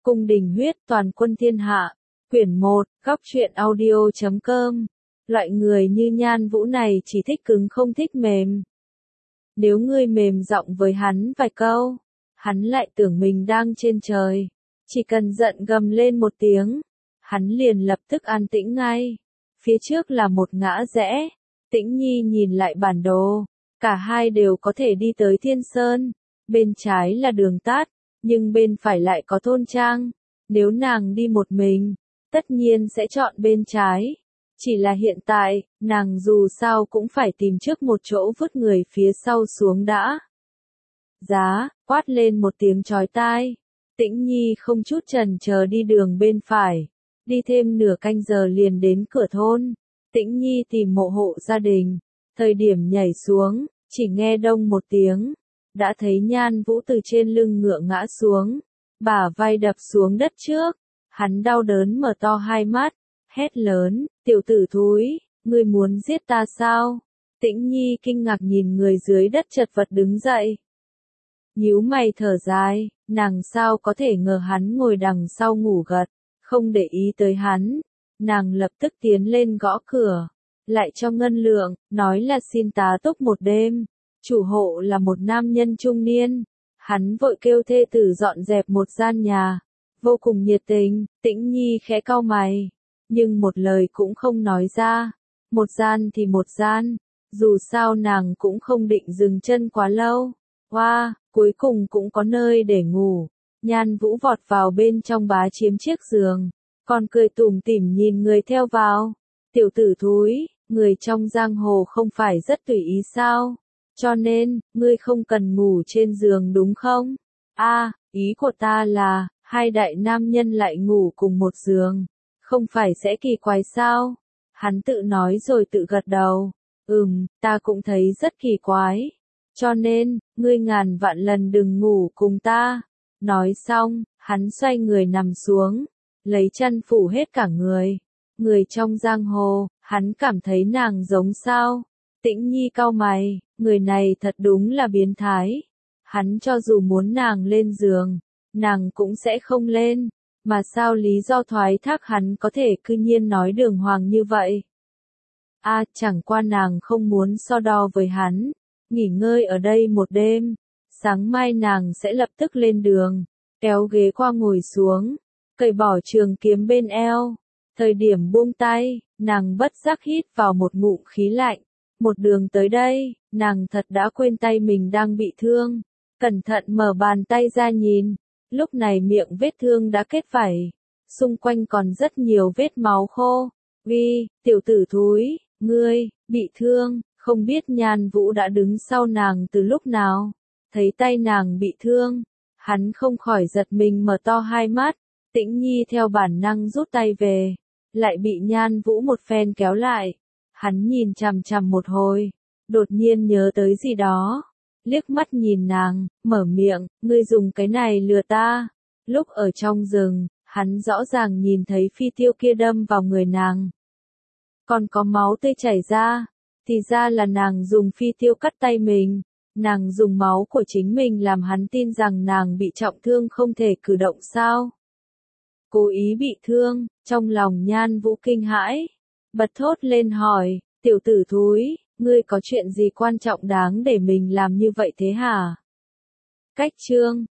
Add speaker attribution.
Speaker 1: Cung đình huyết toàn quân thiên hạ. Quyển 1, góc truyện audio.com. Loại người như Nhan Vũ này chỉ thích cứng không thích mềm. Nếu ngươi mềm giọng với hắn vài câu, hắn lại tưởng mình đang trên trời. Chỉ cần giận gầm lên một tiếng, hắn liền lập tức an tĩnh ngay. Phía trước là một ngã rẽ. Tĩnh Nhi nhìn lại bản đồ. Cả hai đều có thể đi tới Thiên Sơn. Bên trái là đường tắt, nhưng bên phải lại có thôn trang. Nếu nàng đi một mình, tất nhiên sẽ chọn bên trái. Chỉ là hiện tại, nàng dù sao cũng phải tìm trước một chỗ vứt người phía sau xuống đã. Giá, quát lên một tiếng chói tai. Tĩnh Nhi không chút chần chờ đi đường bên phải. Đi thêm nửa canh giờ liền đến cửa thôn. Tĩnh Nhi tìm mộ hộ gia đình. Thời điểm nhảy xuống, chỉ nghe đông một tiếng. Đã thấy Nhan Vũ từ trên lưng ngựa ngã xuống. Bả vai đập xuống đất trước. Hắn đau đớn mở to hai mắt. Hét lớn, tiểu tử thúi, ngươi muốn giết ta sao? Tĩnh Nhi kinh ngạc nhìn người dưới đất chật vật đứng dậy. Nhíu mày thở dài, nàng sao có thể ngờ hắn ngồi đằng sau ngủ gật, không để ý tới hắn. Nàng lập tức tiến lên gõ cửa, lại cho ngân lượng, nói là xin tá túc một đêm. Chủ hộ là một nam nhân trung niên, hắn vội kêu thê tử dọn dẹp một gian nhà, vô cùng nhiệt tình. Tĩnh Nhi khẽ cau mày, nhưng một lời cũng không nói ra. Một gian thì một gian, dù sao nàng cũng không định dừng chân quá lâu. Hoa, cuối cùng cũng có nơi để ngủ. Nhan Vũ vọt vào bên trong bá chiếm chiếc giường, còn cười tủm tỉm nhìn người theo vào. Tiểu tử thúi, người trong giang hồ không phải rất tùy ý sao? Cho nên, ngươi không cần ngủ trên giường đúng không? Ý của ta là, hai đại nam nhân lại ngủ cùng một giường. Không phải sẽ kỳ quái sao? Hắn tự nói rồi tự gật đầu. Ta cũng thấy rất kỳ quái. Cho nên, ngươi ngàn vạn lần đừng ngủ cùng ta. Nói xong, hắn xoay người nằm xuống, lấy chăn phủ hết cả người. Người trong giang hồ, hắn cảm thấy nàng giống sao? Tĩnh Nhi cau mày, người này thật đúng là biến thái. Hắn cho dù muốn nàng lên giường, nàng cũng sẽ không lên. Mà sao lý do thoái thác hắn có thể cư nhiên nói đường hoàng như vậy? Chẳng qua nàng không muốn so đo với hắn. Nghỉ ngơi ở đây một đêm. Sáng mai nàng sẽ lập tức lên đường. Kéo ghế qua ngồi xuống. Cởi bỏ trường kiếm bên eo. Thời điểm buông tay, nàng bất giác hít vào một ngụm khí lạnh. Một đường tới đây, nàng thật đã quên tay mình đang bị thương. Cẩn thận mở bàn tay ra nhìn. Lúc này miệng vết thương đã kết vảy. Xung quanh còn rất nhiều vết máu khô. Tiểu tử thúi, ngươi, bị thương, không biết Nhan Vũ đã đứng sau nàng từ lúc nào. Thấy tay nàng bị thương, hắn không khỏi giật mình mở to hai mắt. Tĩnh Nhi theo bản năng rút tay về, lại bị Nhan Vũ một phen kéo lại. Hắn nhìn chằm chằm một hồi, đột nhiên nhớ tới gì đó. Liếc mắt nhìn nàng, mở miệng, ngươi dùng cái này lừa ta. Lúc ở trong rừng, hắn rõ ràng nhìn thấy phi tiêu kia đâm vào người nàng. Còn có máu tươi chảy ra, thì ra là nàng dùng phi tiêu cắt tay mình. Nàng dùng máu của chính mình làm hắn tin rằng nàng bị trọng thương không thể cử động sao. Cố ý bị thương, trong lòng Nhan Vũ kinh hãi. Bật thốt lên hỏi, tiểu tử thúi, ngươi có chuyện gì quan trọng đáng để mình làm như vậy thế hả? Cách chương